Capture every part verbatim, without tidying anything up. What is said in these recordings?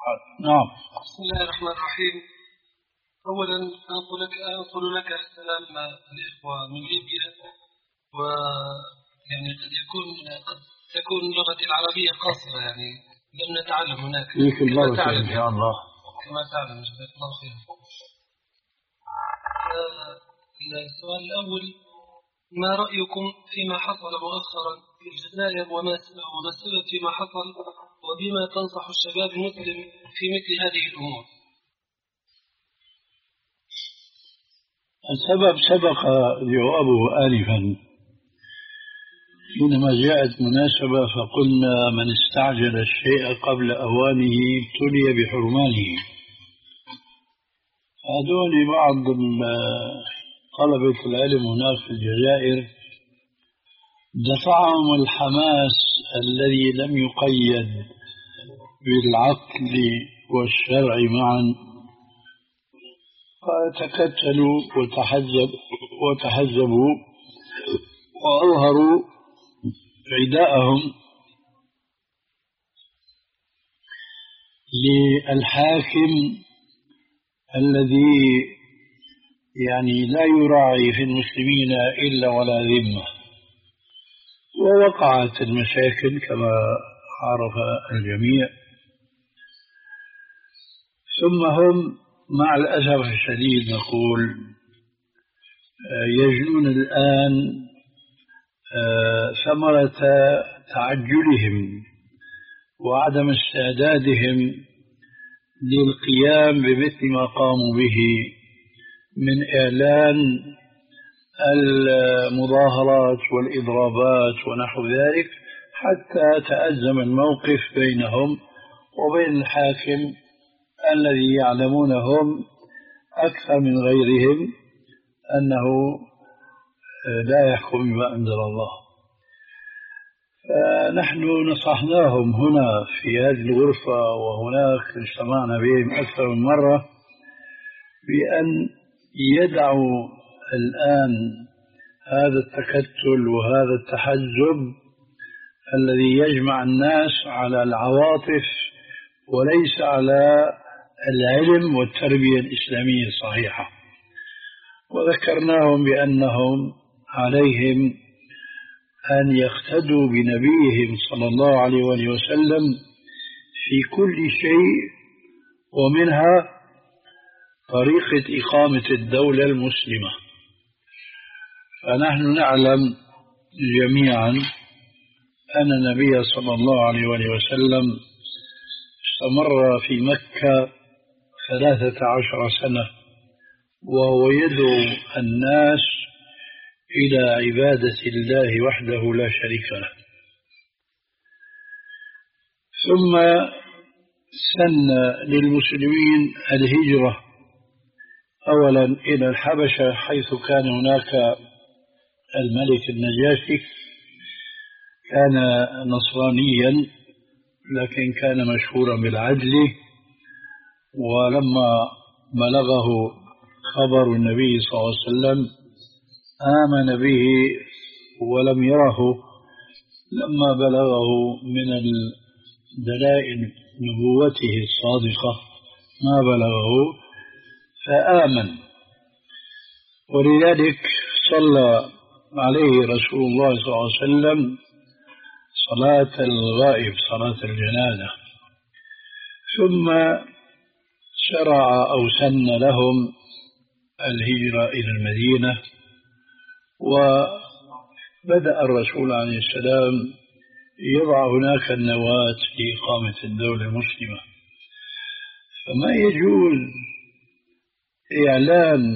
نعم. بسم الله الرحمن الرحيم. أولا أقول لك أقول لك السلام الإخوة من ليبيا، ويعني قد يكون قد تكون لغتي العربية قاصرة، يعني لم نتعلم هناك كما تعلم إن شاء الله. كما تعلم جزاك الله خير. السؤال الأول: ما رأيكم فيما حصل مؤخرا في الجزائر وما السبب فيما حصل، وبما تنصح الشباب المسلم في مثل هذه الأمور؟ السبب سبق جوابه آنفا حينما جاءت مناسبة فقلنا من استعجل الشيء قبل أوانه ابتلي بحرمانه. هذول بعض طلبة العلم هناك في الجزائر دفعهم الحماس الذي لم يقيد بالعقل والشرع معا، فتكتلوا وتحزب وتحزبوا وأظهروا عداءهم للحاكم الذي يعني لا يراعي في المسلمين إلا ولا ذمة، ووقعت المشاكل كما عرف الجميع. ثم هم مع الأسف الشديد نقول يجنون الآن ثمرة تعجلهم وعدم استعدادهم للقيام بمثل ما قاموا به من إعلان المظاهرات والإضرابات ونحو ذلك، حتى تأزم الموقف بينهم وبين الحاكم الذي يعلمونهم أكثر من غيرهم أنه لا يحكم بما أنزل الله. فنحن نصحناهم هنا في هذه الغرفة وهناك اجتمعنا بهم أكثر من مرة بأن يدعوا الآن هذا التكتل وهذا التحزب الذي يجمع الناس على العواطف وليس على العلم والتربية الإسلامية الصحيحة. وذكرناهم بأنهم عليهم أن يقتدوا بنبيهم صلى الله عليه وسلم في كل شيء، ومنها طريقة إقامة الدولة المسلمة. فنحن نعلم جميعا أن النبي صلى الله عليه وسلم استمر في مكة ثلاثة عشر سنة وهو يدعو الناس إلى عبادة الله وحده لا شريك له. ثم سن للمسلمين الهجرة أولا إلى الحبشة، حيث كان هناك الملك النجاشي، كان نصرانيا لكن كان مشهورا بالعدل. ولما بلغه خبر النبي صلى الله عليه وسلم آمن به ولم يره. لما بلغه من دلائل نبوته الصادقة ما بلغه فآمن. ولذلك صلى عليه رسول الله صلى الله عليه وسلم صلاة الغائب، صلاة الجنازة، ثم شرع أو سن لهم الهجرة إلى المدينة. وبدأ الرسول عليه السلام يضع هناك النواة لإقامة الدولة المسلمة. فما يجوز إعلان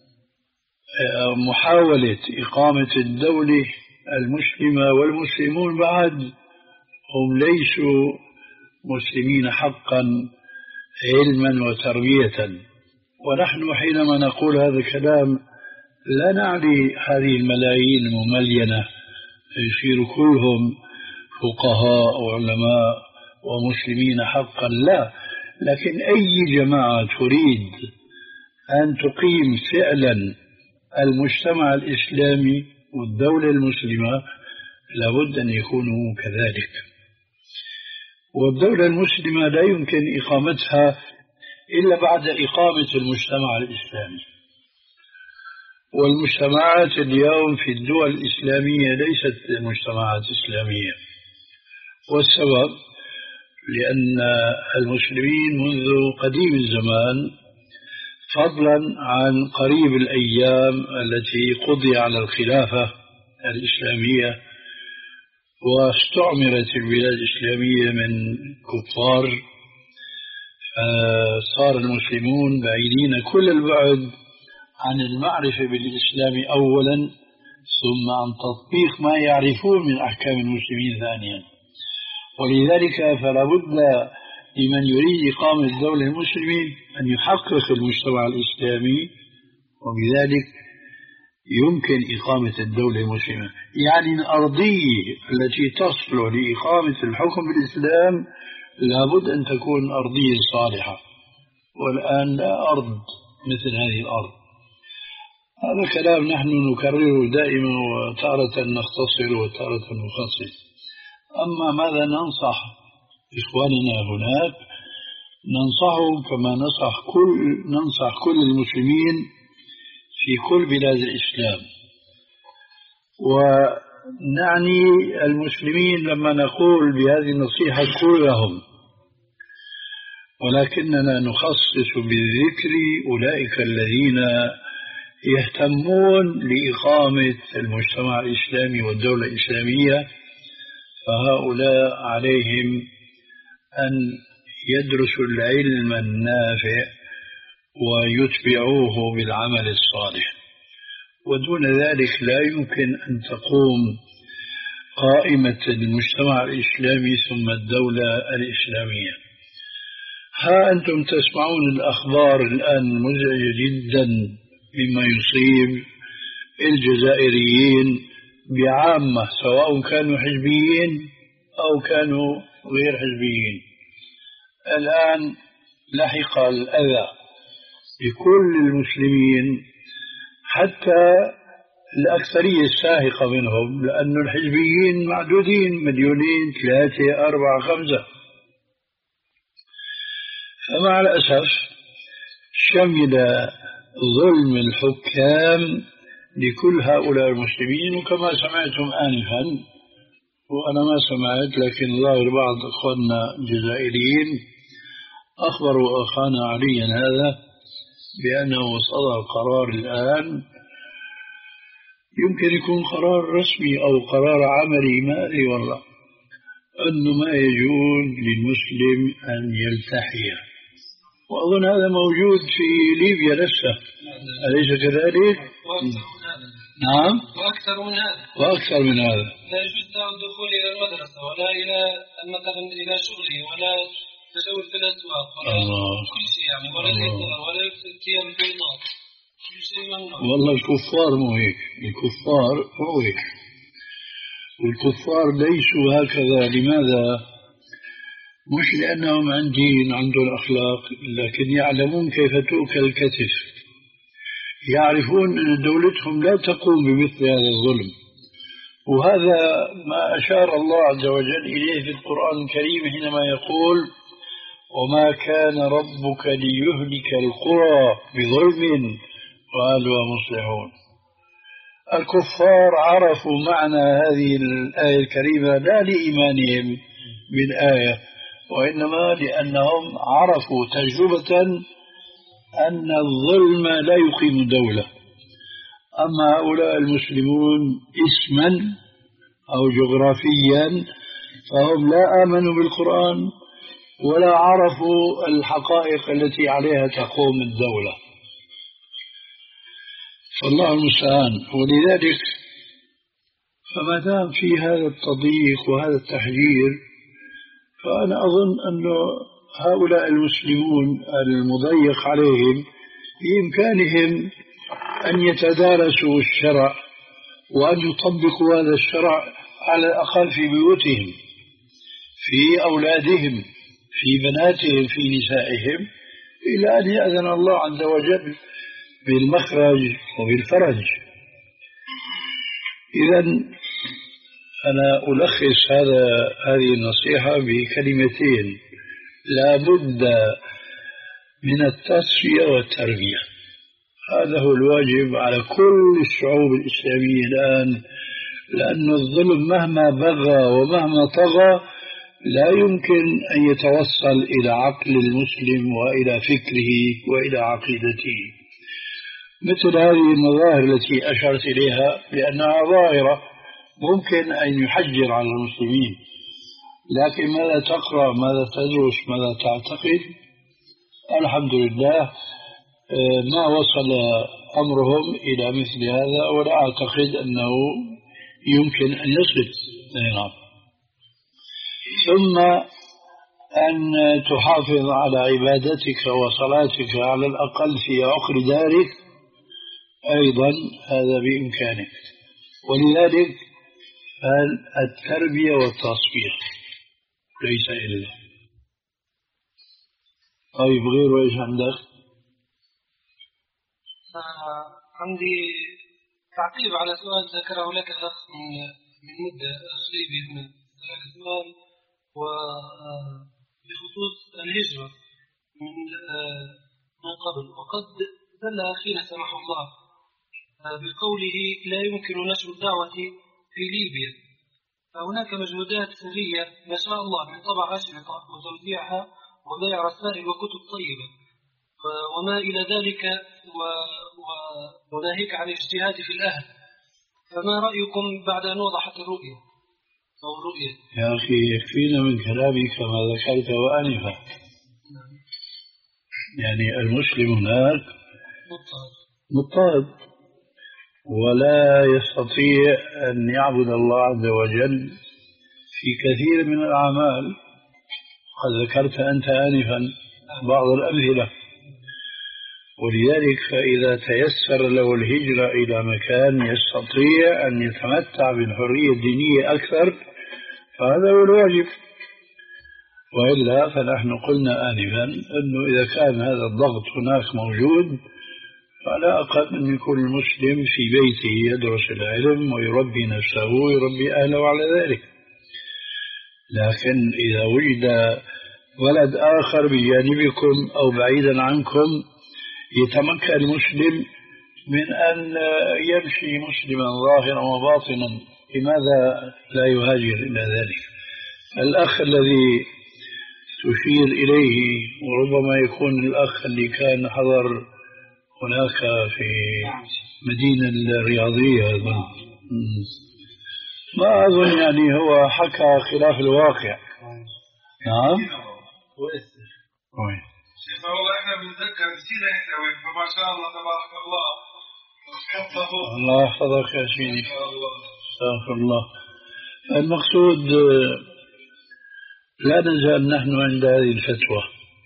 محاولة إقامة الدولة المسلمة والمسلمون بعد هم ليسوا مسلمين حقا علما وتربية. ونحن حينما نقول هذا الكلام لا نعني هذه الملايين المملينة يصير كلهم فقهاء وعلماء ومسلمين حقا، لا، لكن أي جماعة تريد أن تقيم فعلا المجتمع الإسلامي والدولة المسلمة لابد أن يكونوا كذلك. والدولة المسلمة لا يمكن إقامتها إلا بعد إقامة المجتمع الإسلامي. والمجتمعات اليوم في الدول الإسلامية ليست مجتمعات إسلامية، والسبب لأن المسلمين منذ قديم الزمان فضلا عن قريب الأيام التي قضي على الخلافة الإسلامية واستعمرت البلاد الإسلامية من كفار، صار المسلمون بعيدين كل البعد عن المعرفة بالإسلام أولا، ثم عن تطبيق ما يعرفون من أحكام المسلمين ثانيا. ولذلك فلا بد لمن يريد إقامة دولة المسلمين أن يحقق المجتمع الإسلامي، وبذلك يمكن إقامة الدولة المسلمة. يعني الأرضية التي تصلح لإقامة الحكم بالإسلام لابد أن تكون أرضية صالحة، والآن لا أرض مثل هذه الأرض. هذا كلام نحن نكرره دائما، وتارة نختصر وتارة نخصص. أما ماذا ننصح إخواننا هناك؟ ننصحهم كما ننصح كل ننصح كل المسلمين في كل بلاد الإسلام. ونعني المسلمين لما نقول بهذه النصيحة كلهم، ولكننا نخصص بالذكر أولئك الذين يهتمون لإقامة المجتمع الإسلامي والدولة الإسلامية، فهؤلاء عليهم أن يدرسوا العلم النافع ويتبعوه بالعمل الصالح، ودون ذلك لا يمكن أن تقوم قائمة المجتمع الإسلامي ثم الدولة الإسلامية. ها أنتم تسمعون الأخبار الآن مزعجة جدا مما يصيب الجزائريين بعامة، سواء كانوا حزبيين أو كانوا غير حزبيين. الآن لحق الأذى بكل المسلمين، حتى الأكثرية الساهقة منهم، لأن الحزبيين معدودين، مليونين، ثلاثة، أربعة، خمسة. فمع الأسف شمل ظلم الحكام لكل هؤلاء المسلمين. وكما سمعتم آنفا، وأنا ما سمعت لكن ظاهر بعض أخواننا الجزائريين أخبروا أخانا عليا هذا بأنه صدر قرار الآن، يمكن يكون قرار رسمي أو قرار عملي، ما أدري والله، أنه ما يجوز للمسلم أن يلتحي. وأظن هذا موجود في ليبيا نفسها، أليس كذلك؟ نعم، وأكثر من هذا وأكثر من هذا. لا يجوز الدخول إلى المدرسة ولا إلى مثلا إلى شغله ولا تزول في الأسواق ولا كل شيء، يعني ولا الإفطار ولا الثياب البيضاء، كل شيء ممنوع. والله الكفار مو هيك، الكفار مو هيك، والكفار ليسوا هكذا. لماذا؟ مش لأنهم عن دين عندهم أخلاق، لكن يعلمون كيف تؤكل الكتف، يعرفون أن دولتهم لا تقوم بمثل هذا الظلم. وهذا ما أشار الله عز وجل إليه في القرآن الكريم حينما يقول: وما كان ربك ليهلك القرى بظلم وأهلها مصلحون. الكفار عرفوا معنى هذه الآية الكريمة لا لإيمانهم بالآية، وإنما لأنهم عرفوا تجربة أن الظلم لا يقيم دولة. أما هؤلاء المسلمون اسما أو جغرافيا فهم لا آمنوا بالقرآن ولا عرفوا الحقائق التي عليها تقوم الدولة، فالله المستعان. ولذلك فما دام في هذا التضييق وهذا التحجير، فأنا أظن أن هؤلاء المسلمون المضيق عليهم بإمكانهم أن يتدارسوا الشرع وأن يطبقوا هذا الشرع على الأقل في بيوتهم، في أولادهم، في بناتهم، في نسائهم، إلى أن يأذن الله عز وجل بالمخرج وبالفرج. إذن أنا ألخص هذا هذه النصيحة بكلمتين: لا بد من التصفية والتربية. هذا هو الواجب على كل الشعوب الإسلامية الآن، لأن الظلم مهما بغى ومهما طغى لا يمكن أن يتوصل إلى عقل المسلم وإلى فكره وإلى عقيدته. مثل هذه المظاهر التي أشرت إليها لأنها ظاهرة ممكن أن يحجر على المسلمين، لكن ماذا تقرأ، ماذا تدرس، ماذا تعتقد؟ الحمد لله ما وصل أمرهم إلى مثل هذا، ولا أعتقد أنه يمكن أن يصل. ثم أن تحافظ على عبادتك وصلاتك على الأقل في عقر دارك أيضا، هذا بإمكانك. ولذلك التربية والتصفية ليس إلا. طيب غير إيش عندك؟ آه عندي تعقيب على سؤال ذكره لك الأخ من من مدة قريبة من هذا السؤال، وبخصوص الهجرة من من قبل. وقد دل أخينا سمح الله بقوله لا يمكن نشر الدعوة في ليبيا، فهناك مجهودات سرية ما شاء الله من طبع أشرطة وتوزيعها وبيع رسائل وكتب طيبة وما إلى ذلك، وناهيك عن الاجتهاد في الأهل. فما رأيكم بعد أن وضحت الرؤية أو الرؤية؟ يا أخي يكفينا من كلامك ما ذكرت وآنفا. يعني المسلم هناك مضطهد ولا يستطيع أن يعبد الله عز وجل في كثير من الأعمال. قد ذكرت أنت آنفا بعض الأمثلة. ولذلك فإذا تيسر له الهجرة إلى مكان يستطيع أن يتمتع بالحرية الدينية أكثر فهذا هو الواجب. وإلا فنحن قلنا آنفا أنه إذا كان هذا الضغط هناك موجود فلا أقل من كل مسلم في بيته يدرس العلم ويربي نفسه ويربي أهله على ذلك. لكن إذا وجد ولد آخر بجانبكم أو بعيدا عنكم يتمكن المسلم من أن يمشي مسلما ظاهرا وباطنا، لماذا لا يهاجر إلى ذلك؟ الأخ الذي تشير إليه وربما يكون الأخ اللي كان حضر هناك في مدينة الرياضية أظن. ما أظن يعني هو حكى خلاف الواقع. نعم وين والله احنا بنتذكر نسينا احنا وين، فما شاء الله تبارك الله. الله يحفظك يا سيدي. استغفر الله. المقصود لا نزال نحن عند هذه الفتوى.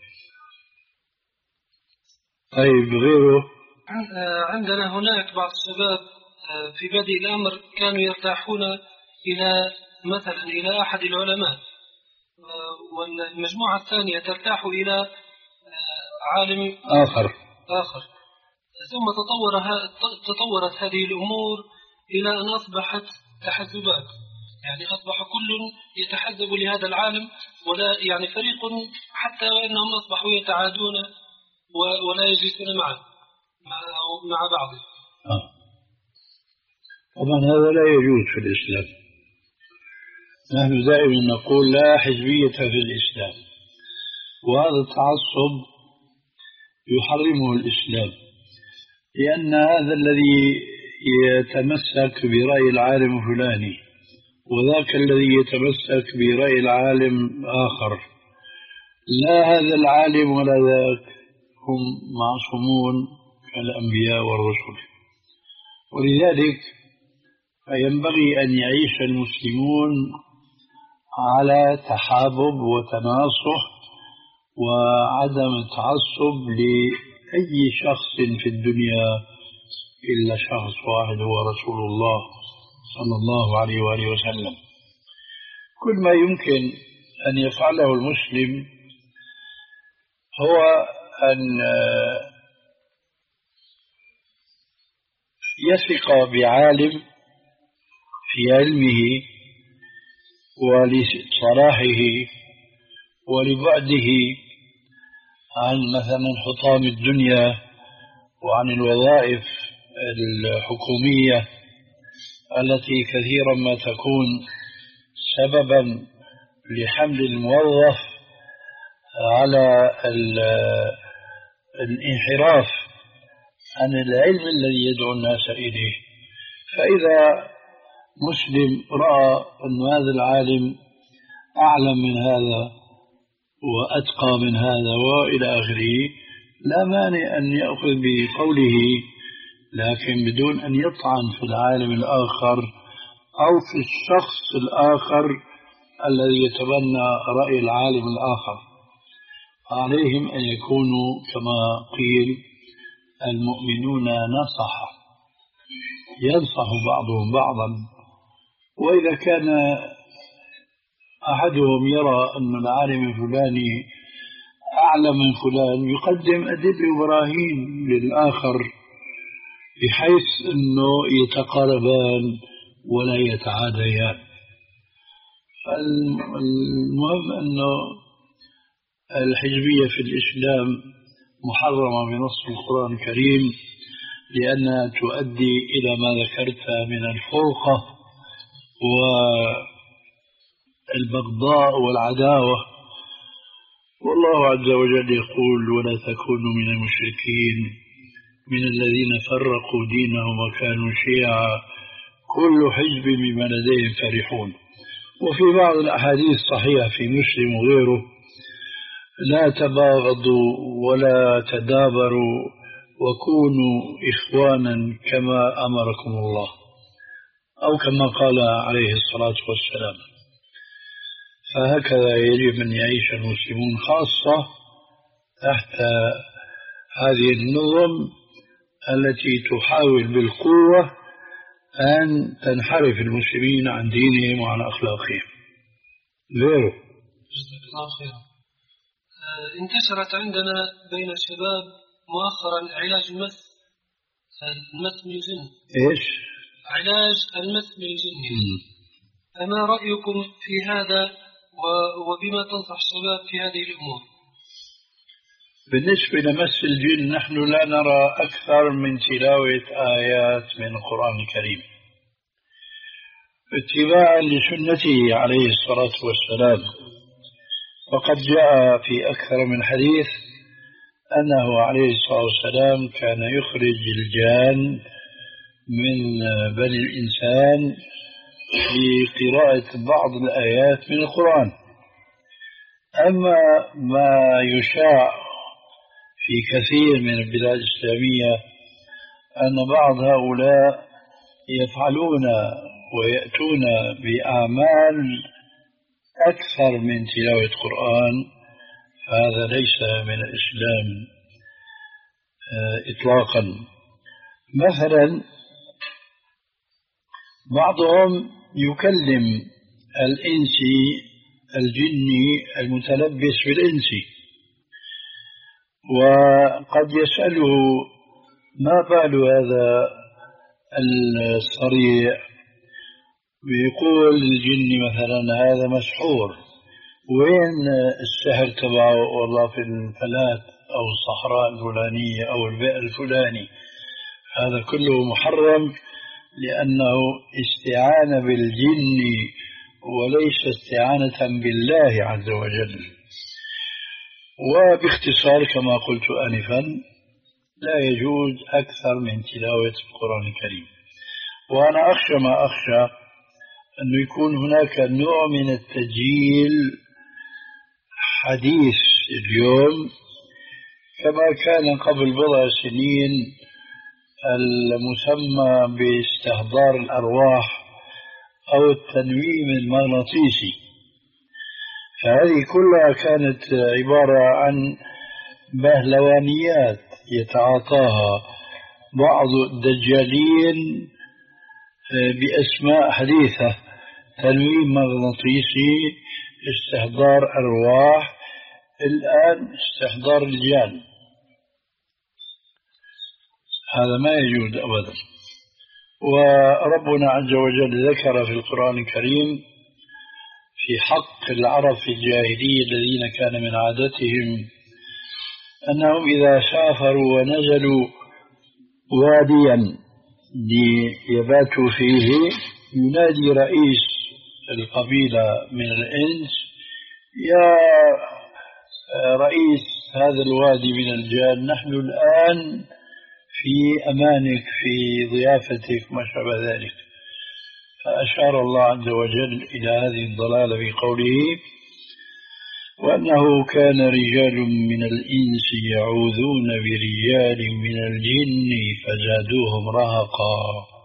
طيب غيره؟ عندنا هناك بعض الشباب في بدء الأمر كانوا يرتاحون إلى مثلا إلى أحد العلماء، والمجموعة الثانية ترتاح إلى عالم آخر آخر ثم تطور تطورت هذه الأمور إلى أن أصبحت تحزبات، يعني أصبح كل يتحزب لهذا العالم، ولا يعني فريق حتى وإنهم أصبحوا يتعادون ولا يجلسون معه مع بعض. آه. طبعا هذا لا يجوز في الإسلام. نحن دائما نقول لا حزبية في الإسلام، وهذا التعصب يحرمه الإسلام، لأن هذا الذي يتمسك برأي العالم فلاني وذاك الذي يتمسك برأي العالم آخر، لا هذا العالم ولا ذاك هم معصومون كالأنبياء والرسل. ولذلك فينبغي أن يعيش المسلمون على تحابب وتناصح وعدم التعصب لأي شخص في الدنيا إلا شخص واحد هو رسول الله صلى الله عليه وآله وسلم. كل ما يمكن أن يفعله المسلم هو أن يثق بعالم في علمه ولصلاحه ولبعده عن مثلا حطام الدنيا وعن الوظائف الحكومية التي كثيرا ما تكون سببا لحمل الموظف على الانحراف عن العلم الذي يدعو الناس إليه. فإذا مسلم رأى أن هذا العالم أعلم من هذا وأتقى من هذا وإلى آخره، لا مانع أن يأخذ بقوله، لكن بدون أن يطعن في العالم الآخر أو في الشخص الآخر الذي يتبنى رأي العالم الآخر. عليهم أن يكونوا كما قيل المؤمنون نصحة، ينصح بعضهم بعضا. وإذا كان أحدهم يرى أن العالم الفلاني أعلم من فلان يقدم أدلة وبراهين للآخر بحيث أنه يتقاربان ولا يتعاديان. المهم أنه الحزبية في الإسلام محرمة بنص القرآن الكريم لأنها تؤدي إلى ما ذكرت من الفرقة والبغضاء والعداوة. والله عز وجل يقول: ولا تكونوا من المشركين من الذين فرقوا دينهم وكانوا شيعا كل حزب بما لديهم فرحون. وفي بعض الأحاديث الصحيحة في مسلم وغيره: لا تباغضوا ولا تدابروا وكونوا إخوانا كما أمركم الله، أو كما قال عليه الصلاة والسلام. فهكذا يجب أن يعيش المسلمون خاصة تحت هذه النظم التي تحاول بالقوة أن تنحرف المسلمين عن دينهم وعن أخلاقهم. غيره انتشرت عندنا بين الشباب مؤخرا علاج المس المس بالجن. إيش؟ علاج المس بالجن. فما رأيكم في هذا وبما تنصح الشباب في هذه الأمور؟ بالنسبة لمس الجن نحن لا نرى أكثر من تلاوة آيات من القرآن الكريم اتباعا لسنته عليه الصلاة والسلام. وقد جاء في أكثر من حديث أنه عليه الصلاة والسلام كان يخرج الجان من بني الإنسان لقراءة بعض الآيات من القرآن. أما ما يشاع في كثير من البلاد الإسلامية أن بعض هؤلاء يفعلون ويأتون بأعمال أكثر من تلاوة قرآن، فهذا ليس من الإسلام إطلاقا. مثلا بعضهم يكلم الإنسي الجني المتلبس بالإنسي، وقد يسأله: ما بال هذا الصريع؟ ويقول الجن مثلا: هذا مسحور. وين السحر تبعه؟ والله في الفلات أو الصحراء الفلانية أو البئر الفلاني. هذا كله محرم لأنه استعانة بالجن وليس استعانة بالله عز وجل. وباختصار كما قلت آنفا لا يجوز أكثر من تلاوة القرآن الكريم. وأنا أخشى ما أخشى أنه يكون هناك نوع من التجيل حديث اليوم كما كان قبل بضع سنين المسمى باستحضار الأرواح أو التنويم المغناطيسي. فهذه كلها كانت عبارة عن بهلوانيات يتعاطاها بعض الدجالين بأسماء حديثة: تنويم مغناطيسي، استحضار أرواح، الآن استحضار الجان. هذا ما يجوز أبدا. وربنا عز وجل ذكر في القرآن الكريم في حق العرب في الجاهلية الذين كان من عادتهم أنهم إذا سافروا ونزلوا واديا ليباتوا فيه ينادي رئيس القبيلة من الإنس: يا رئيس هذا الوادي من الجان، نحن الآن في أمانك، في ضيافتك، ما شابه ذلك. فأشار الله عز وجل إلى هذه الضلالة بقوله: وأنه كان رجال من الإنس يعوذون برجال من الجن فزادوهم رهقا.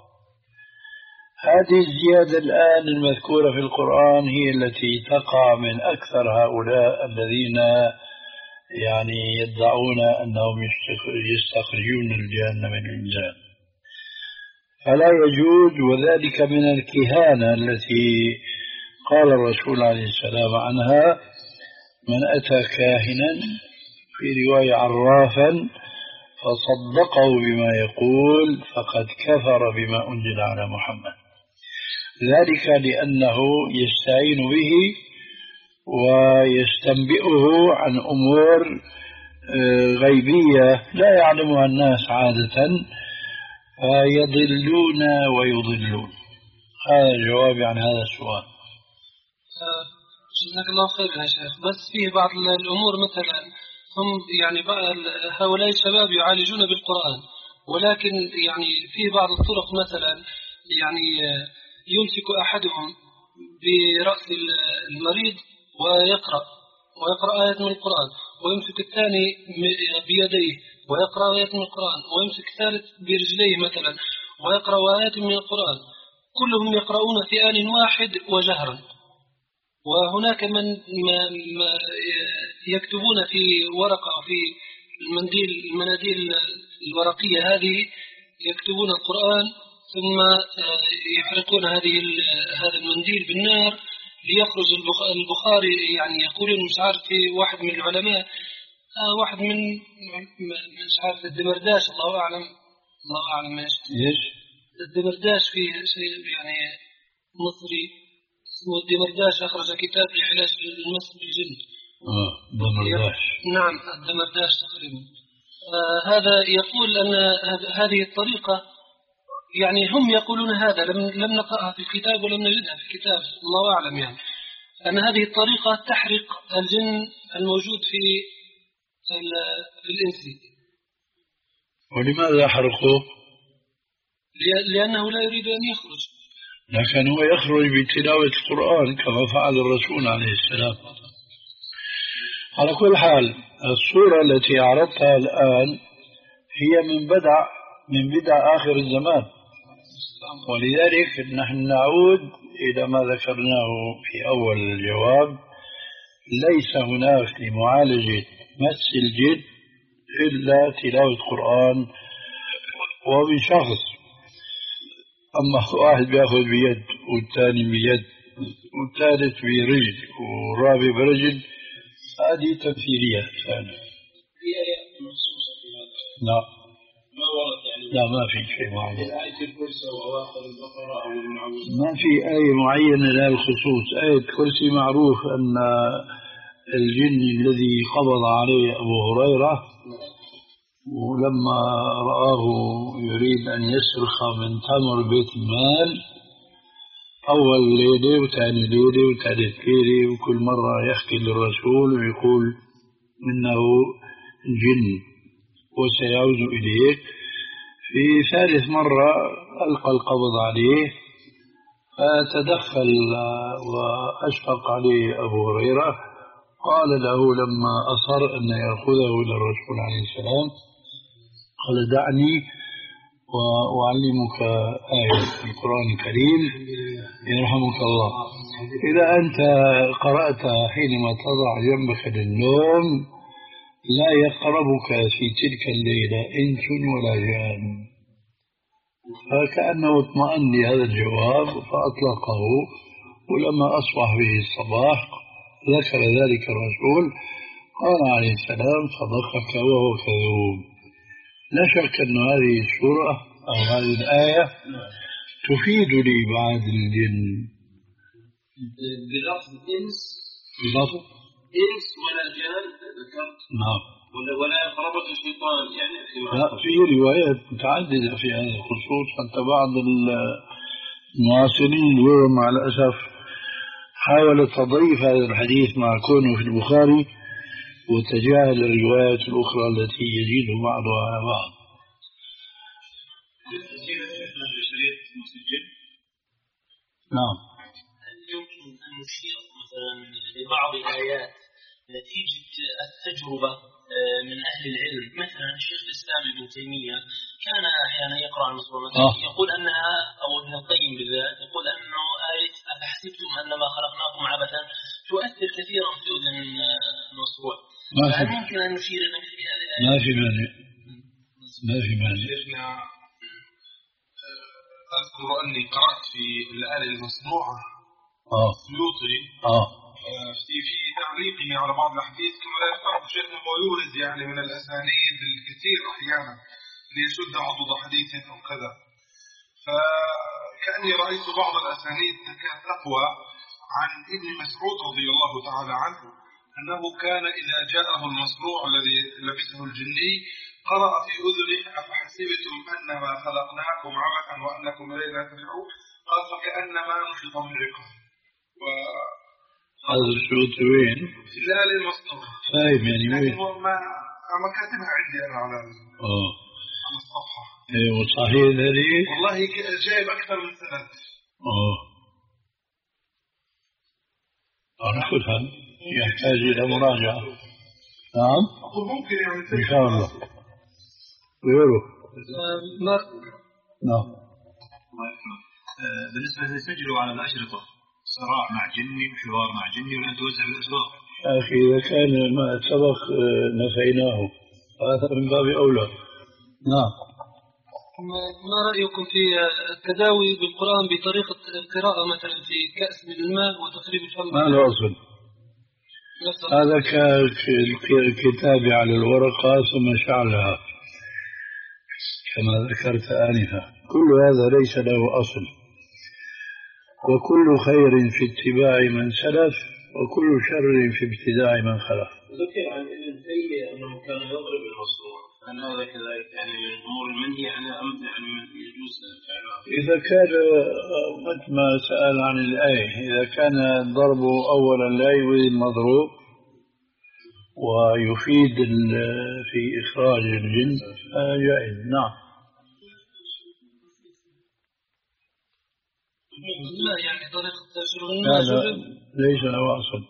هذه الزيادة الآن المذكورة في القرآن هي التي تقع من أكثر هؤلاء الذين يعني يدعون أنهم يستخرجون الجان من الإنسان، فلا يجوز. وذلك من الكهانة التي قال الرسول عليه السلام عنها: من أتى كاهنا، في رواية عرافا، فصدقه بما يقول فقد كفر بما أنزل على محمد. ذلك لأنه يستعين به ويستنبئه عن أمور غيبية لا يعلمها الناس عادة، فيضلون ويضلون. هذا الجواب عن هذا السؤال. جزاك الله خير يا شيخ. بس فيه بعض الأمور، مثلا هم يعني هؤلاء الشباب يعالجون بالقرآن، ولكن يعني في بعض الطرق مثلا يعني يمسك أحدهم برأس المريض ويقرأ ويقرأ آيات من القرآن، ويمسك الثاني بيديه ويقرأ آيات من القرآن، ويمسك الثالث برجليه مثلا ويقرأ آيات من القرآن، كلهم يقرؤون في آن واحد وجهرا. وهناك من ما يكتبون في ورقة أو في المنديل المناديل الورقية هذه، يكتبون القرآن ثم يحرقون هذه هذا المنديل بالنار ليخرج البخاري. يعني يقولون مش عارف، في واحد من العلماء، واحد من مش عارف الدمرداش، الله أعلم الله أعلم ايش الدمرداش، في شيء يعني مصري اسمه الدمرداش، أخرج كتاب لعلاج المس بالجن. آه الدمرداش. نعم الدمرداش تقريبا. آه هذا يقول أن هذه الطريقة، يعني هم يقولون هذا، لم لم نقرأها في الكتاب ولم نجدها في الكتاب، الله أعلم، يعني أن هذه الطريقة تحرق الجن الموجود في في الإنس. ولماذا حرقوه؟ لأنه لا يريد أن يخرج، لكن هو يخرج بتلاوة القرآن كما فعل الرسول عليه السلام. على كل حال، الصورة التي عرضتها الآن هي من بدع من بدع آخر الزمان، ولذلك نحن نعود إلى ما ذكرناه في أول الجواب: ليس هناك لمعالجة مس الجد إلا تلاوة القرآن ومن شخص. أما واحد بيأخذ بيد والثاني بيد والثالث برجل والرابع برجل، هذه تمثيليات ثانية. لا لا ما في شيء معين، ما في آية معينة لها الخصوص. آية كرسي معروف أن الجن الذي قبض عليه أبو هريرة ولما رآه يريد أن يسرق من تمر بيت المال، أول ليلة وثاني ليلة وثالث ليلة، وكل مرة يحكي للرسول ويقول إنه جن وسيعود إليه. في ثالث مرة ألقى القبض عليه، فتدخل وأشفق عليه أبو هريرة، قال له لما أصر أن يأخذه إلى الرسول عليه السلام، قال: دعني وأعلمك آية في القرآن الكريم يرحمك الله، إذا أنت قرأتها حينما تضع جنبك للنوم لا يقربك في تلك الليلة إنس ولا جان. فكأنه اطمأن لهذا الجواب فأطلقه، ولما أصبح به الصباح ذكر ذلك الرسول، قال عليه السلام: صدقك وهو كذوب. لا شك أن هذه السورة أو هذه الآية تفيد لإبعاد الجن، بلفظ إنس بلفظ إنس ولا جان ذكرت نعم ولا ولا قربة الشيطان يعني لا في روايات متعددة في هذا الخصوص حتى بعض المعاصرين اليوم مع الأسف حاول تضعيف هذا الحديث مع كونه في البخاري وتجاهل الروايات الأخرى التي يزيد بعضها على بعض. نعم. هل يمكن أن نشير مثلا لبعض الآيات نتيجة التجربة من أهل العلم؟ مثلا الشيخ الإسلام ابن تيمية كان أحيانا يقرأ المصور آه. يقول أنها أو ابن القيم بالذات يقول أنه آية أفحسبتم أنما خلقناكم عبثا تؤثر كثيرا في أذن المصروع. هل ممكن أن نشير إلى مثل هذه الآيات؟ ما في مانع ما في مانع. أذكر أني قرأت في الآلة المصنوعة آه السيوطي آه في في تعليقه على بعض الأحاديث كما لا يفعل شيخنا ويورد يعني من الأسانيد الكثير أحيانا ليشد عضد حديث أو كذا، فكأني رأيت بعض الأسانيد تكاد تقوى عن ابن مسعود رضي الله تعالى عنه أنه كان إذا جاءه المصروع الذي لبسه الجني قرأ في أذنه أفحسبتم أنما خلقناكم عبثا وأنكم إلينا ترجعون، قال فكأنما نشط من رقه. هذا الشروط وين؟ لا للمصنوع. فاهم يعني وين؟ ما ما كاتبها عندي أنا على آه على الصفحة. إيه وصحيح ذلك؟ والله جايب أكثر من سنة. آه أناخذها يحتاج إلى مراجعة. نعم. ممكن يعني إن شاء الله. غيره. نعم. بالنسبة للسجل على الأشرطة صراع مع جني وحوار مع جني ولن توزع بالأسواق. أخي إذا كان ما سبق نفيناه هذا من باب أولى. نعم. ما رأيكم في التداوي بالقرآن بطريقة القراءة مثلا في كأس من الماء وتقريب الفم؟ ما له أصل. هذا كالكتابة على الورقة ثم شعلها كما ذكرت آنفا، كل هذا ليس له أصل، وكل خير في اتباع من سلف وكل شر في ابتداع من خلف. ذكر عن ابن تيمية أنه كان يضرب المصروع، هل هذا كذلك يعني من الأمور المنهي عنها أم يعني من يجوز فعلها؟ إذا كان مثل ما سأل عن الآية، إذا كان الضرب أولا لا يؤذي المضروب ويفيد في إخراج الجن جائز. نعم. لا يعني طريقة تشغل هذا ليس له أصل.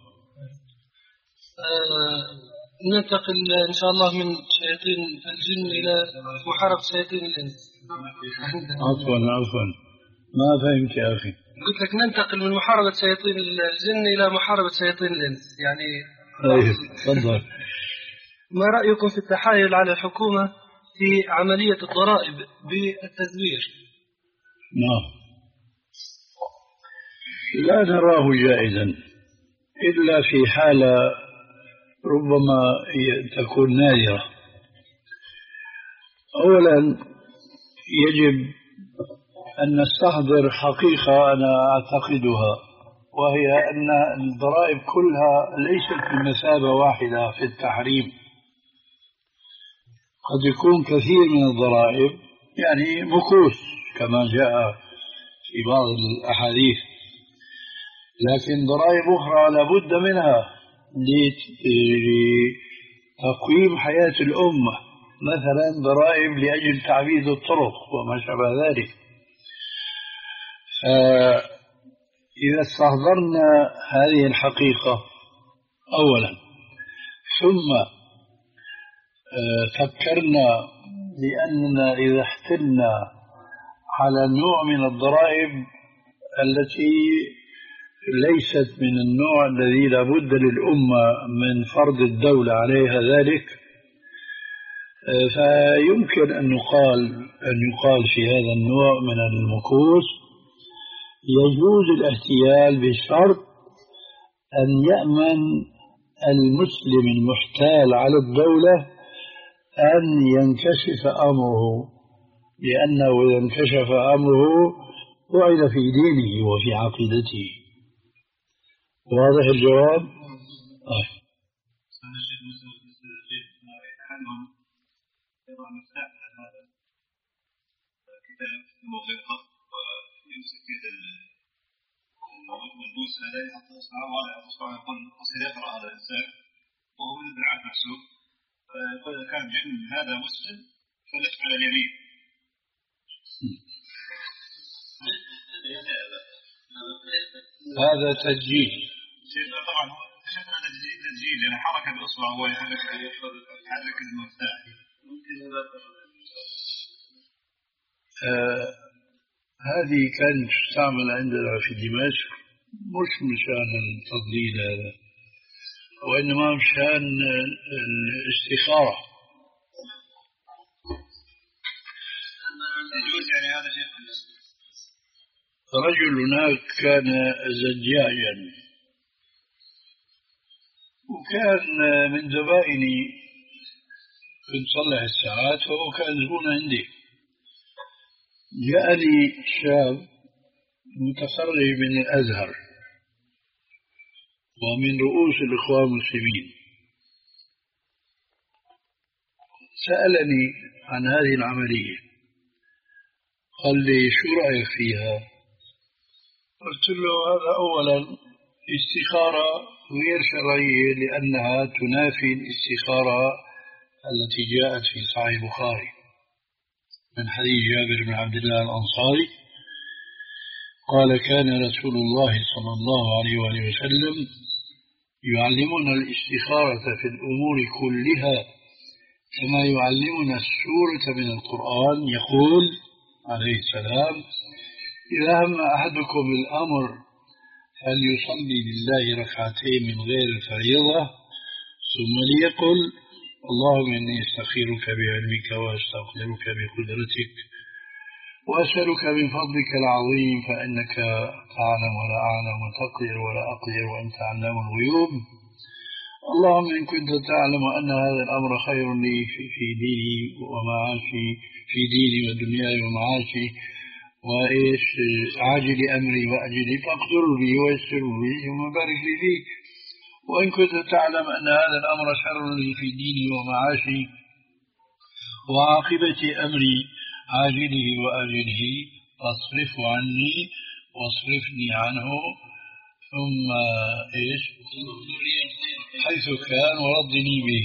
آه ننتقل إن شاء الله من شياطين الجن إلى محاربة شياطين الإنس. عفوا عفوا ما فهمت يا أخي. قلت لك ننتقل من محاربة شياطين الجن إلى محاربة شياطين الإنس يعني. أيه تفضل. ما رأيكم في التحايل على الحكومة في عملية الضرائب بالتزوير؟ نعم. لا نراه جائزا إلا في حالة ربما تكون نادرة. أولا يجب أن نستحضر حقيقة أنا أعتقدها، وهي أن الضرائب كلها ليست بمثابة واحدة في التحريم. قد يكون كثير من الضرائب يعني مكوس كما جاء في بعض الأحاديث، لكن ضرائب أخرى لابد منها لتقويم حياة الأمة، مثلا ضرائب لأجل تعبيد الطرق وما شابه ذلك. إذا استحضرنا هذه الحقيقة أولا ثم فكرنا بأننا إذا احتلنا على نوع من الضرائب التي ليست من النوع الذي لابد للأمة من فرض الدولة عليها ذلك، فيمكن أن يقال أن يقال في هذا النوع من المكوس يجوز الاحتيال بشرط أن يأمن المسلم المحتال على الدولة أن ينكشف أمره، لأنه إذا انكشف أمره وعد في دينه وفي عقيدته. واضح الجواب؟ آه. أنا الشيخ مسلم الشيخ أحدهم يضع مفتاح على هذا الكتاب المغلقة ويمسك يد الملبوس هذا يحط إصبعه ولا يحط إصبعه يقول سيقرأ هذا الإنسان وهو من البلعات نفسه فيقول إذا كان جن هذا مسلم فليس على اليمين. هذا تسجيل. طبعا اكتشف هذا تسجيل يعني حركة بإصبعه هو يحرك يحرك المفتاح. آه هذه كانت تستعمل عندنا في دمشق مش مشان التضليل هذا وإنما مشان الاستخارة. يجوز يعني هذا شيء. رجل هناك كان زجاجا وكان من زبائني كنت صلح الساعات وهو كان زبون عندي. جاءني شاب متخرج من الأزهر ومن رؤوس الإخوان المسلمين سألني عن هذه العملية قال لي شو رأيك فيها؟ قلت له هذا أولا استخارة غير شرعية لأنها تنافي الاستخارة التي جاءت في صحيح البخاري من حديث جابر بن عبد الله الأنصاري قال كان رسول الله صلى الله عليه وآله وسلم يعلمنا الاستخارة في الأمور كلها كما يعلمنا السورة من القرآن. يقول عليه السلام إذا هم أحدكم بالأمر فليصلي لله ركعتين من غير الفريضة ثم ليقل اللهم إني أستخيرك بعلمك وأستغفرك بقدرتك وأسألك من فضلك العظيم فإنك تعلم ولا أعلم وتقدر ولا أقدر وأنت علام الغيوب. اللهم إن كنت تعلم أن هذا الأمر خير لي في ديني ومعاشي في ديني ودنياي ومعاشي وإيش عاجل أمري وأجلي فاقدر لي ويسر لي ثم بارك لي فيه. وإن كنت تعلم أن هذا الأمر شر لي في ديني ومعاشي وعاقبة أمري عاجله وآجله فاصرف عني واصرفني عنه ثم إيش حيث كان وردني به.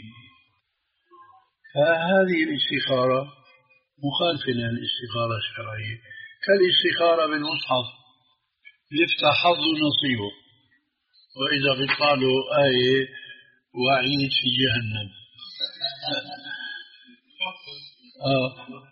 فهذه الاستخارة مخالفة للاستخارة الشرعية كالاستخارة بالمصحف يفتح حظ نصيبه وإذا بيطلع له آية وعيد في جهنم. آه.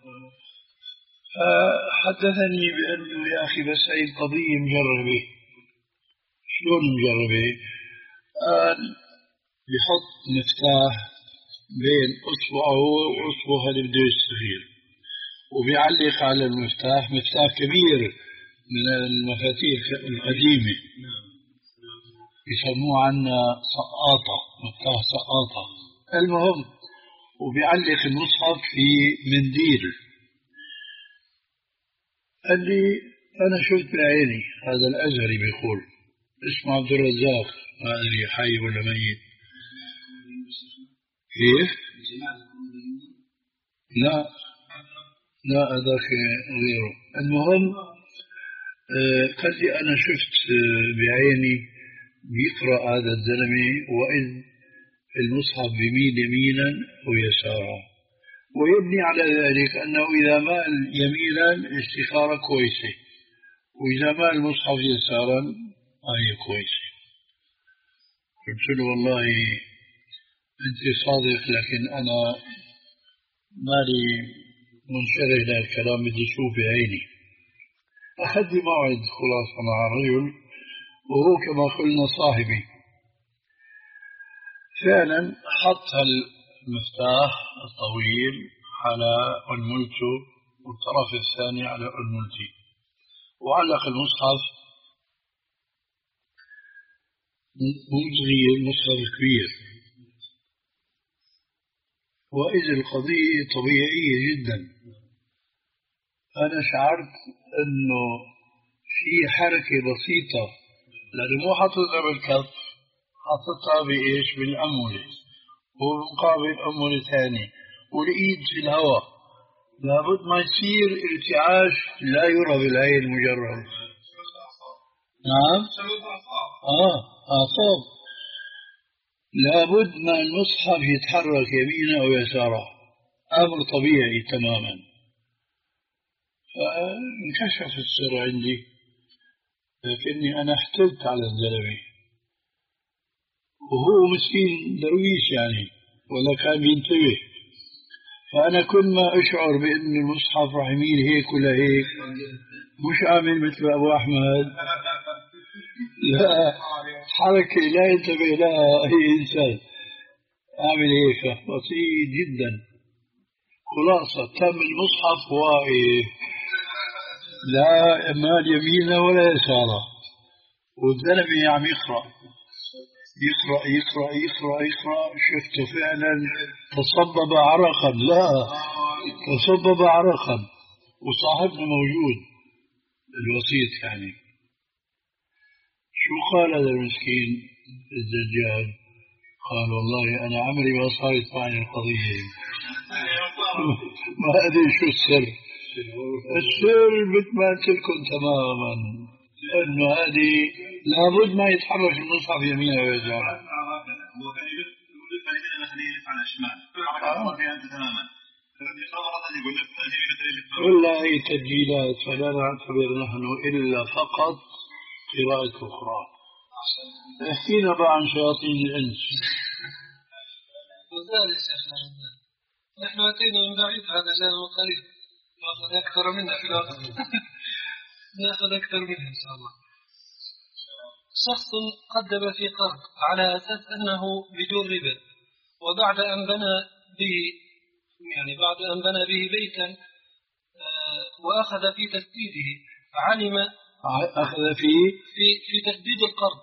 فحدثني بأنه يا أخي بس هي القضية مجربة. شلون مجربة؟ قال بحط مفتاح بين أصبعه وأصبعه اللي بده يستخير وبيعلق على المفتاح مفتاح كبير من المفاتيح القديمة يسموه عنا سقاطة مفتاح سقاطة. المهم وبيعلق المصحف في منديل. قال لي أنا شفت بعيني هذا الأزهري بيقول اسمه عبد الرزاق ما أدري حي ولا ميت. كيف؟ لا لا هذاك غيره. المهم آه قال لي أنا شفت آه بعيني بيقرأ هذا الزلمة وإذ المصحف بيميل يمينا ويسارا ويبني على ذلك أنه إذا مال يمينا الاستخارة كويسة وإذا مال المصحف يسارا هي كويسة. قلت له والله أنت صادق لكن أنا مالي منشره للكلام بدي أشوف بعيني. أخذ موعد خلاصة مع الرجل وهو كما قلنا صاحبي فعلا حط المفتاح الطويل على أنملته والطرف الثاني على أنملتي وعلق المصحف مو صغير مصحف كبير. وإذا القضية طبيعية جدا أنا شعرت أنه في حركة بسيطة لأنه مو حاططها بالكف، حاططها بإيش؟ بالأمولة، ومقابل أمولة ثانية، والإيد في الهواء. لابد ما يصير ارتعاش لا يرى بالعين المجرد. نعم. آه أعصاب. لابد ما المصحف يتحرك يمينا أو يسارا، أمر طبيعي تماما. فانكشف السر عندي، لكني أنا احتلت على الزلمة، وهو مسكين درويش يعني، ولا كان بينتبه. فأنا كل ما أشعر بأن المصحف راح يميل هيك ولا هيك، مش عامل مثل أبو أحمد، لا حركة لا ينتبه لها أي إنسان، أعمل هيك بسيط جدا. خلاصة تم المصحف واقف، لا مال يمينه ولا يساره، والزلمة عم يقرأ يقرأ يقرأ يقرأ يقرأ شفته فعلا تصبب عرقا، لا تصبب عرقا، وصاحبنا موجود الوسيط يعني. شو قال هذا المسكين الدجال؟ قال والله أنا عمري ما صارت معي القضية، ما أدري شو السر. السر مثل لكم تماما، أنه هذه لابد ما يتحرك المصحف يمينا ويسارا. هو كان يلف يلف على اليمين، خليه يلف على الشمال، حركة فيها أنت تماما. كل هذه تسجيلات، فلا نعتبر نحن إلا فقط قراءة أخرى. احكينا بقى عن شياطين الإنس. وزال يا شيخنا، نحن أتينا من بعيد، هذا جانب قريب، نأخذ أكثر منه في الوقت نأخذ أكثر منه إن شاء الله. شخص قدم في قرض على أساس أنه بدون ربا، وبعد أن بنى به يعني بعد أن بنى به بيتا وأخذ في تسديده، علم أخذ في في في تسديد القرض،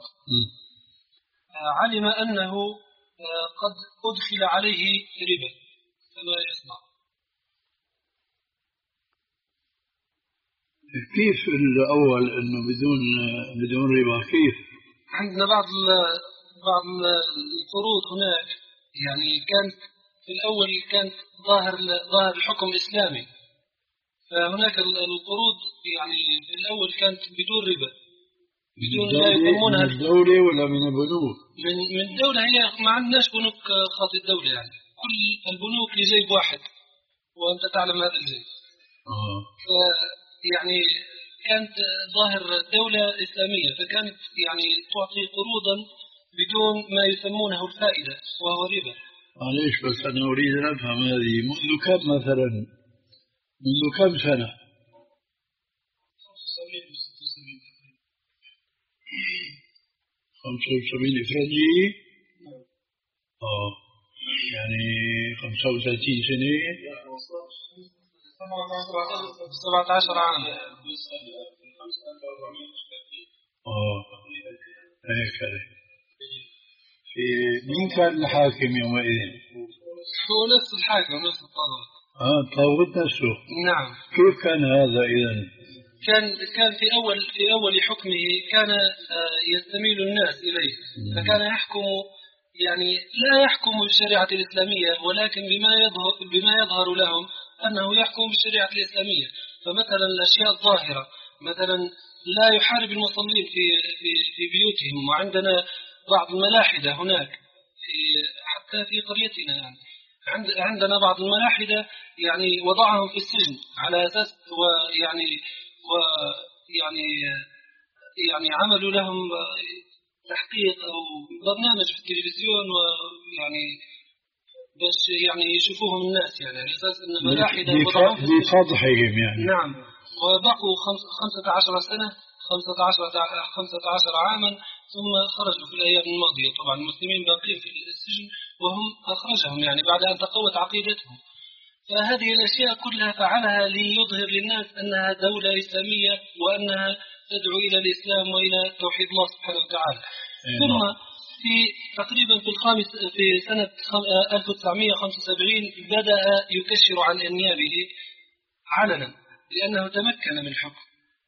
علم أنه قد أدخل عليه ربا، فما يصنع؟ كيف الأول إنه بدون بدون ربا؟ كيف؟ عندنا بعض بعض القروض هناك يعني كانت في الأول كانت ظاهر ظاهر الحكم الإسلامي، فهناك القروض يعني في الأول كانت بدون ربا، بدون لا يسمونها من الدولة ولا من البنوك؟ من من الدولة. هي ما عندناش بنوك خاصة الدولة، يعني كل البنوك لجيب واحد، وأنت تعلم هذا الجيب. آه. يعني كانت ظاهر دولة إسلامية، فكانت يعني تعطي قروضا بدون ما يسمونه الفائدة وهو ربا. معليش بس أنا أريد أن أفهم هذه منذ كم مثلا؟ منذ كم سنة؟ خمسة وسبعين إفرنجي؟ آه يعني خمسة وثلاثين سنة؟ سبعة عشر عام. آه هيك في مين كان الحاكم يومئذ؟ هو نفس الحاكم نفس الطاغوت. آه الطاغوت نفسه. نعم. كيف كان هذا إذن؟ كان كان في أول في أول حكمه كان يستميل الناس إليه، فكان يحكم يعني لا يحكم بالشريعة الإسلامية، ولكن بما يظهر بما يظهر لهم أنه يحكم بالشريعة الإسلامية. فمثلا الأشياء الظاهرة، مثلا لا يحارب المصلين في في في بيوتهم، وعندنا بعض الملاحدة هناك في حتى في قريتنا يعني عندنا بعض الملاحدة يعني وضعهم في السجن على أساس ويعني ويعني يعني عملوا لهم تحقيق أو برنامج في التلفزيون، ويعني بس يعني يشوفوهم الناس يعني على أساس أن ملاحدة وضعهم في السجن بفضحهم يعني. نعم. وبقوا خمسة عشر سنة خمسة عشر خمسة عشر عاما ثم خرجوا في الأيام الماضية. طبعا المسلمين باقين في السجن وهم أخرجهم يعني بعد أن تقوت عقيدتهم. فهذه الأشياء كلها فعلها ليظهر للناس أنها دولة إسلامية وأنها تدعو إلى الإسلام وإلى توحيد الله سبحانه وتعالى. ثم في تقريبا في الخامس في سنة ألف وتسعمائة وخمسة وسبعين بدأ يكشر عن أنيابه علنا لأنه تمكن من الحكم.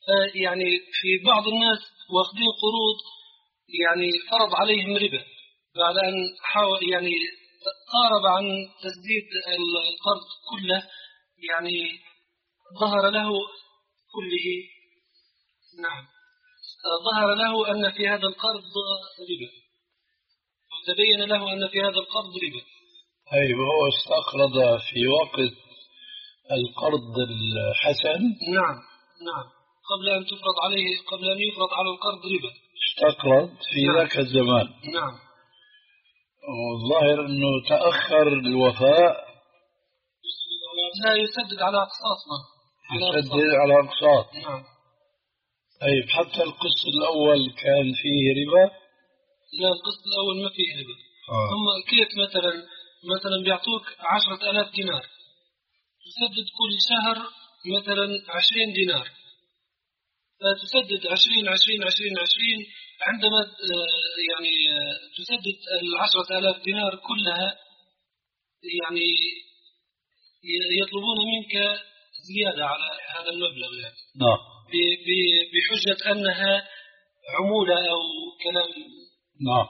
يعني في بعض الناس واخذين قروض يعني فرض عليهم ربا بعد أن حاول يعني قارب عن تسديد القرض كله، يعني ظهر له كله نعم ظهر له أن في هذا القرض ربا، وتبين له أن في هذا القرض ربا. أي وهو استقرض في وقت القرض الحسن. نعم نعم قبل أن تفرض عليه قبل أن يفرض على القرض ربا استقرض في نعم. ذاك الزمان. نعم. والظاهر أنه تأخر الوفاء لا يسدد على أقساط ما يسدد على أقساط. نعم. طيب حتى القسط الأول كان فيه ربا؟ لا القسط الأول ما فيه ربا. آه. هم كيف مثلا مثلا بيعطوك عشرة آلاف دينار تسدد كل شهر مثلا عشرين دينار، فتسدد عشرين عشرين عشرين عشرين عندما يعني تسدد العشرة آلاف دينار كلها يعني يطلبون منك زيادة على هذا المبلغ يعني. نعم. بحجة أنها عمولة أو كلام. نعم.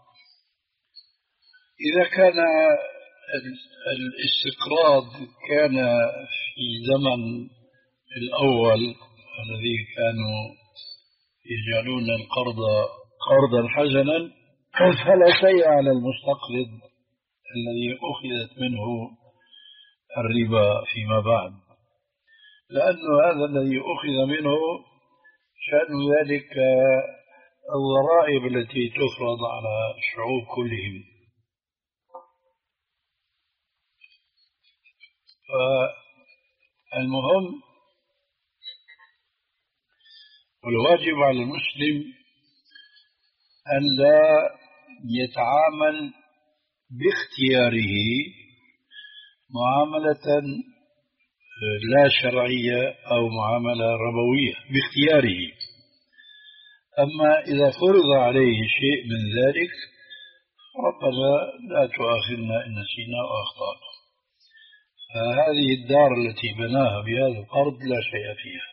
إذا كان الاستقراض كان في زمن الأول الذي كانوا يجعلون القرض قرضا حسنا، فلا شيء على المستقرض الذي أخذت منه الربا فيما بعد، لأن هذا الذي أخذ منه شأن ذلك الضرائب التي تفرض على الشعوب كلهم. فالمهم والواجب على المسلم أن لا يتعامل باختياره معاملة لا شرعية أو معاملة ربوية باختياره. أما إذا فرض عليه شيء من ذلك ربنا لا تؤاخذنا إن نسينا وأخطأنا. فهذه الدار التي بناها بهذا القرض لا شيء فيها.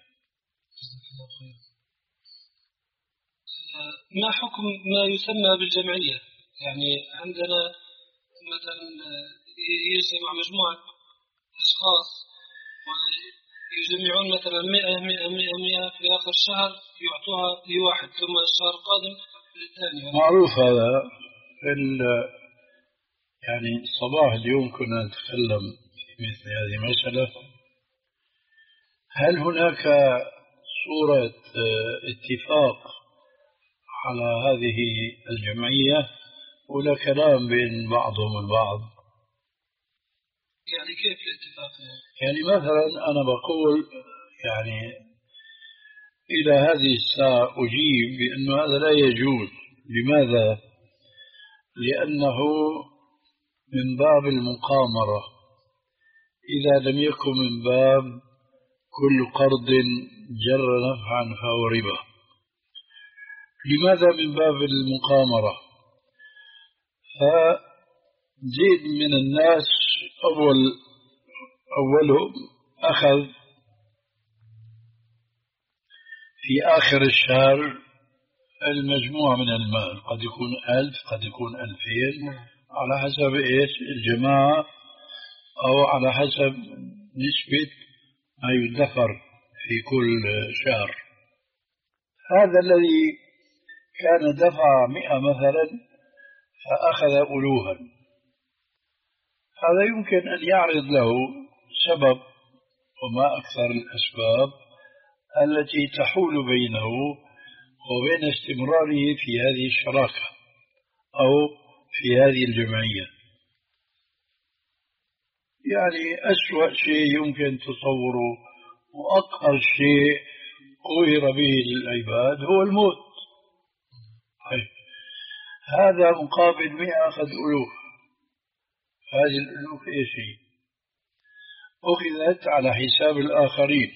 ما حكم ما يسمى بالجمعية؟ يعني عندنا مثلا يجمع مجموعة أشخاص ويجمعون مثلا مئة مئة مئة مئة في آخر الشهر يعطوها لواحد ثم الشهر القادم للثاني. معروف هذا. في يعني صباح اليوم كنا نتكلم في مثل هذه المسألة. هل هناك صورة اتفاق على هذه الجمعية ولا كلام بين بعضهم البعض؟ يعني كيف الاتفاق؟ يعني مثلا أنا بقول يعني إلى هذه الساعة أجيب بأن هذا لا يجوز. لماذا؟ لأنه من باب المقامرة إذا لم يكن من باب كل قرض جر نفعا فهو ربا. لماذا من باب المقامرة؟ فزيد من الناس أول أولهم أخذ في آخر الشهر المجموع من المال، قد يكون ألف قد يكون ألفين على حسب إيش الجماعة أو على حسب نسبة ما يدخر في كل شهر. هذا الذي كان دفع مئة مثلا فأخذ ألوها، هذا يمكن أن يعرض له سبب وما أكثر الأسباب التي تحول بينه وبين استمراره في هذه الشراكة أو في هذه الجمعية. يعني أسوأ شيء يمكن تصوره وأقهر شيء قهر به للعباد هو الموت. طيب. هذا مقابل مئة أخذ ألوف. هذه الألوف إيش هي؟ أخذت على حساب الآخرين.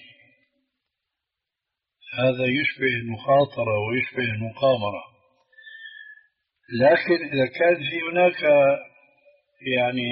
هذا يشبه المخاطرة ويشبه المقامرة. لكن إذا كان في هناك يعني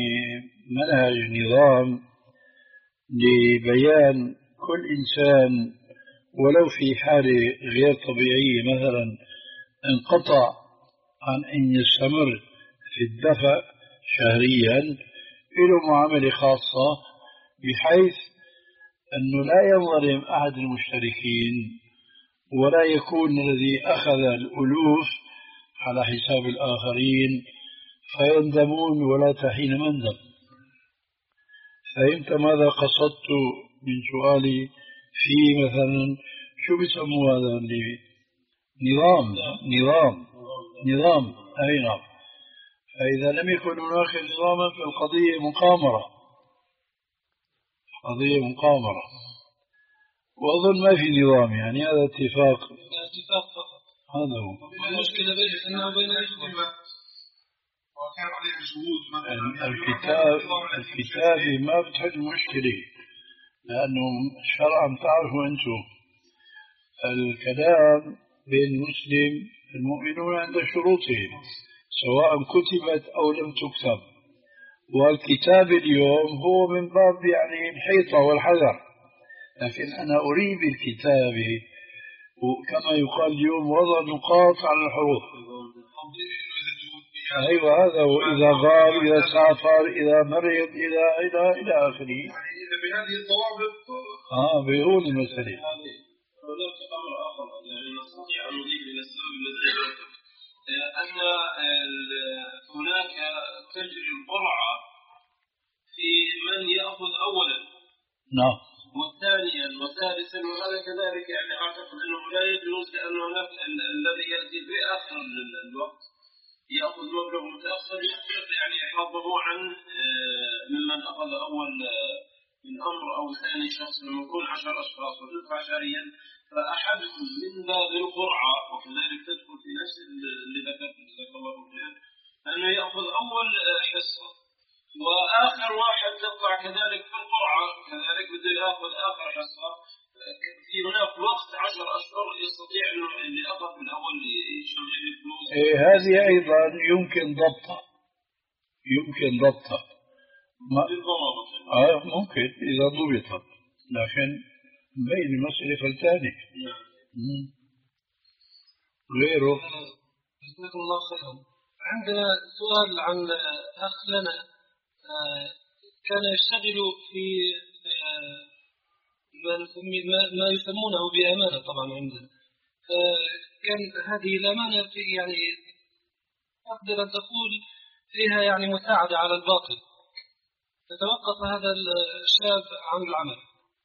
منهج نظام لبيان كل إنسان ولو في حالة غير طبيعية مثلا انقطع عن أن يستمر في الدفع شهريا، له معاملة خاصة بحيث أنه لا يظلم أحد المشتركين ولا يكون الذي أخذ الألوف على حساب الآخرين فيندمون ولا تحين مندم. فهمت ماذا قصدت من سؤالي في مثلا شو بيسموا هذا اللي نظام نظام نظام أي نعم. فإذا لم يكن هناك نظاما فالقضية مقامرة، قضية مقامرة، وأظن ما في نظام، يعني هذا اتفاق اتفاق فقط. هذا هو المشكلة بينه وبين وكان عليها شهود مثلا. الكتاب الكتابة ما بتحل مشكلة، لأنه شرعا تعرفوا أنتم الكلام بين المسلم المؤمنون عند شروطهم سواء كتبت أو لم تكتب، والكتاب اليوم هو من باب يعني الحيطة والحذر، لكن أنا أريد بالكتابة وكما يقال اليوم وضع نقاط على الحروف. أيوة هذا، وإذا غاب، إذا سافر، إذا مرض، إذا إلى إلى آخره. يعني إذا بهذه الضوابط آه بيقول المسألة. هناك أمر آخر يعني نستطيع أن نضيف إلى السبب الذي ذكرته، أن هناك تجري القرعة في من يأخذ أولا نعم وثانيا وثالثا، وهذا كذلك يعني أعتقد أنه لا يجوز، لأن هناك الذي يأتي في آخر الوقت يأخذ مبلغ متأخر يختلف يعني حظه عن ممن أخذ أول من أمر أو ثاني شخص لما يكون عشر أشخاص وتدفع شهريا، فأحدهم من باب القرعة وكذلك تدخل في نفس اللي ذكرت جزاك الله خير أنه يأخذ أول حصة، وآخر واحد تقع كذلك في القرعة كذلك بده يأخذ آخر حصة، في هناك وقت عشر أشهر يستطيع أنه اللي أخذ من أول يشمل الفلوس. إيه هذه أيضا يمكن ضبطها، يمكن ضبطها ما آه ممكن إذا ضبطت، لكن بين المسألة فلتاني غيره. جزاكم الله خيرا. عندنا سؤال عن أخ لنا كان يشتغل في ما يسمونه بأمانة طبعا عندنا، فكان هذه الأمانة يعني أقدر أن تقول فيها يعني مساعدة على الباطل، فتوقف هذا الشاب عن العمل،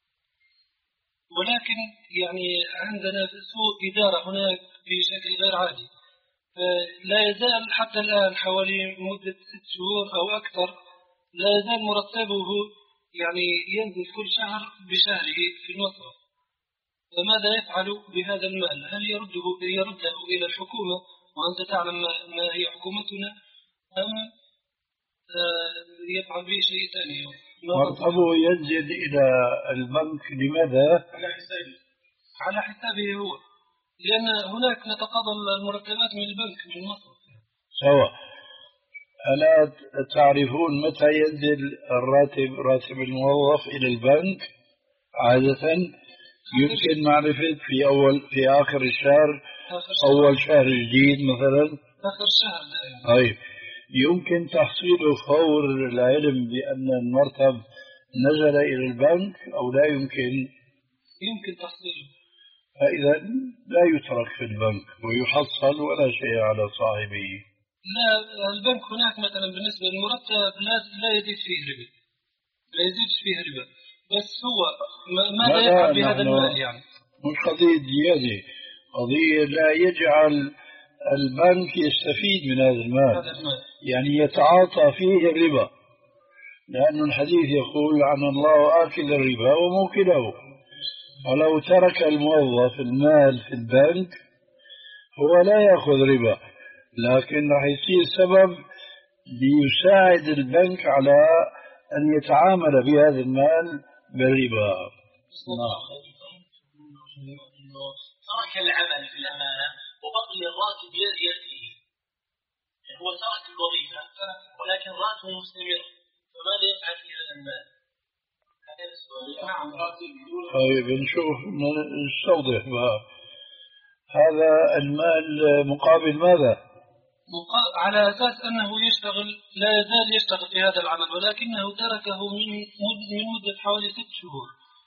ولكن يعني عندنا سوء إدارة هناك بشكل غير عادي، فلا يزال حتى الآن حوالي مدة ست شهور أو أكثر لا يزال مرتبه يعني ينزل كل شهر بشهره في المصرف، فماذا يفعل بهذا المال؟ هل يرده يرده إلى الحكومة وأنت تعلم ما هي حكومتنا، أم يفعل به شيء ثاني؟ مرتبه ينزل إلى البنك لماذا؟ على حسابه على حسابه هو، لأن هناك نتقاضى المرتبات من البنك من المصرف سواء. ألا تعرفون متى ينزل الراتب راتب الموظف إلى البنك؟ عادة يمكن معرفة في أول في آخر الشهر، أول شهر جديد مثلا آخر شهر. طيب يمكن تحصيله فور العلم بأن المرتب نزل إلى البنك أو لا يمكن؟ يمكن تحصيله. فإذا لا يترك في البنك ويحصل ولا شيء على صاحبه. لا البنك هناك مثلا بالنسبة للمرتب لا لا يزيد فيه ربا، لا يزيد فيه ربا، بس هو ماذا يفعل بهذا المال؟ يعني مش قضية زيادة، قضية لا يجعل البنك يستفيد من هذا المال، هذا المال يعني يتعاطى فيه الربا، لأن الحديث يقول عن الله آكل الربا وموكله، ولو ترك الموظف المال في البنك هو لا يأخذ ربا، لكن راح يصير سبب ليساعد البنك على أن يتعامل بهذا المال بالربا. ترك العمل في الأمانة وبقي الراتب يأتيه، هو ترك الوظيفة ولكن راتبه مستمر، فماذا يفعل في هذا المال؟ هذا طيب نشوف نستوضح بقى. هذا المال مقابل ماذا؟ على أساس أنه يشتغل، لا يزال يشتغل في هذا العمل، ولكنه تركه من من مدة حوالي ست شهور،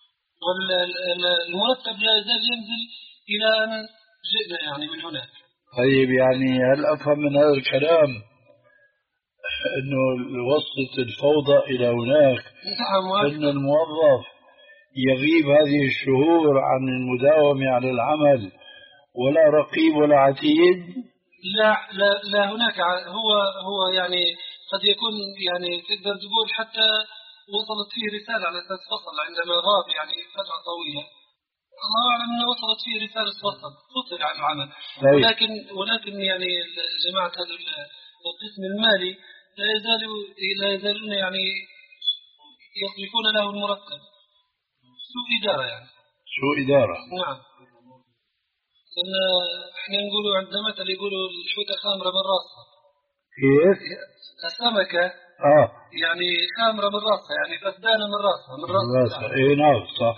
والمرتب لا يزال ينزل إلى أن جئنا يعني من هناك. طيب يعني هل أفهم من هذا الكلام أنه وصلت الفوضى إلى هناك؟ نعم. أن الموظف يغيب هذه الشهور عن المداومة على العمل ولا رقيب ولا عتيد؟ لا لا لا هناك. هو هو يعني قد يكون يعني تقدر تقول حتى وصلت فيه رسالة على أساس فصل عندما غاب يعني فترة طويلة. الله أعلم أنه وصلت فيه رسالة فصل فصل عن العمل. ولكن ولكن يعني جماعة هذا القسم المالي لا يزالوا لا يزالون يعني يصرفون له المرتب. سوء إدارة يعني. سوء إدارة. نعم. لأن احنا نقولوا عند مثل يقولوا الحوتة خامرة من راسها. كيف؟ السمكة اه يعني خامرة من راسها، يعني فسدانة من راسها من راسها. اي نعم صح.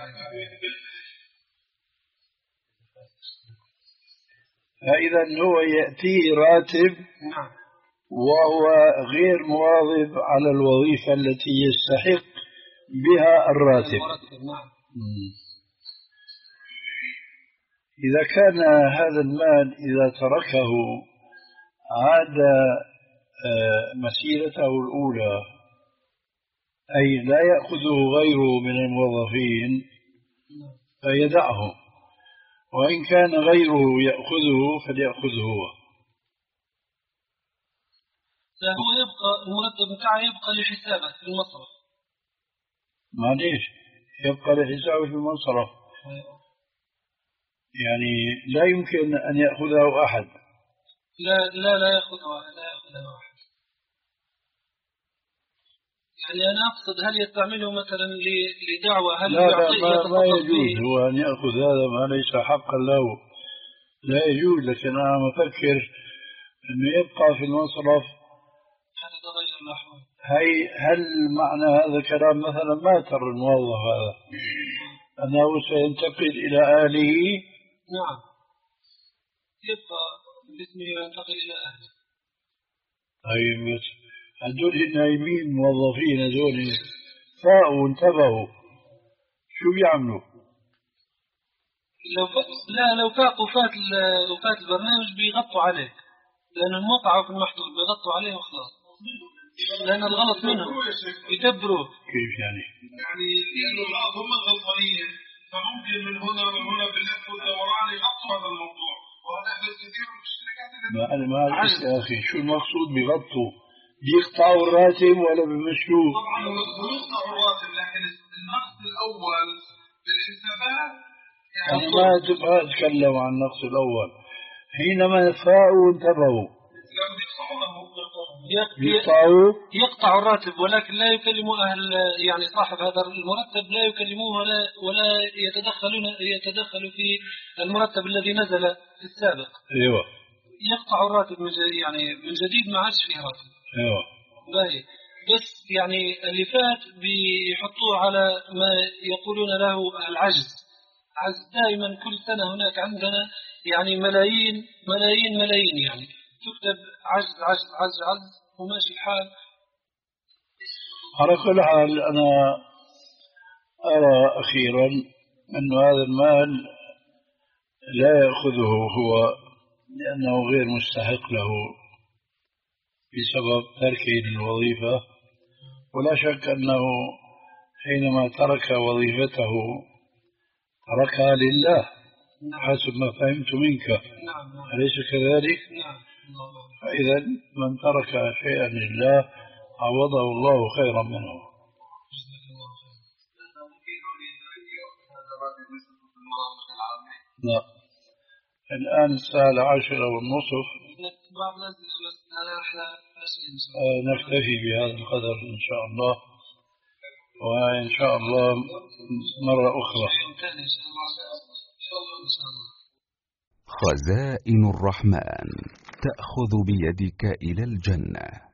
فإذا هو يأتيه راتب. نعم. وهو غير مواظب على الوظيفة التي يستحق بها الراتب. نعم. إذا كان هذا المال إذا تركه عاد مسيرته الأولى، أي لا يأخذه غيره من الموظفين فيدعه، وإن كان غيره يأخذه فليأخذه هو. هو يبقى المرتب بتاعه يبقى لحسابه في المصرف. معليش يبقى لحسابه في المصرف، يعني لا يمكن أن يأخذه أحد. لا لا لا يأخذه لا يأخذه أحد. يعني أنا أقصد هل يستعمله مثلا لدعوة؟ هل لا لا ما, ما يجوز هو أن يأخذ هذا ما ليس حقا له، لا يجوز. لكن أنا مفكر أنه يبقى في المصرف. هي هل معنى هذا الكلام مثلا ما ترى الموظف هذا أنه سينتقل إلى أهله؟ نعم يبقى باسمه وينتقل إلى أهله. طيب هدول النايمين موظفين هدول فاقوا انتبهوا شو بيعملوا؟ لو لا لو فاقوا فات وفات البرنامج بيغطوا عليه، لأن الموقع في المحظور بيغطوا عليه وخلاص، لأن الغلط منهم يدبروا. كيف يعني؟ يعني لأنه البعض هم الغلطانين، فممكن من هنا ومن هنا باللف والدوران يغطوا هذا الموضوع، وهذا يحدث كثير من الشركات. ما أنا ما أعرف يا أخي شو المقصود بيغطوا؟ بيقطعوا الراتب ولا بيمشوه؟ طبعا بيقطعوا الراتب، لكن النقص الأول بالحسابات يعني ما تبغى أتكلم عن النقص الأول. حينما فاقوا انتبهوا يقطعوا يقطع الراتب، ولكن لا يكلموا أهل يعني صاحب هذا المرتب، لا يكلموه ولا ولا يتدخلون يتدخلوا في المرتب الذي نزل في السابق. ايوه يقطع الراتب من يعني من جديد ما عادش فيه راتب. ايوه باهي. بس يعني اللي فات بيحطوه على ما يقولون له العجز. عجز دائما كل سنة هناك عندنا يعني ملايين ملايين ملايين يعني تكتب عجز عجز عجز عجز وماشي الحال. على كل حال أنا أرى أخيرا أن هذا المال لا يأخذه هو لأنه غير مستحق له بسبب تركه للوظيفة، ولا شك أنه حينما ترك وظيفته تركها لله حسب ما فهمت منك. أليس كذلك؟ فإذا من ترك شيئا لله عوضه الله خيرا منه. لا الآن الساعة العاشرة والنصف، نكتفي بهذا القدر إن شاء الله، وإن شاء الله مرة أخرى. خزائن الرحمن تأخذ بيدك إلى الجنة.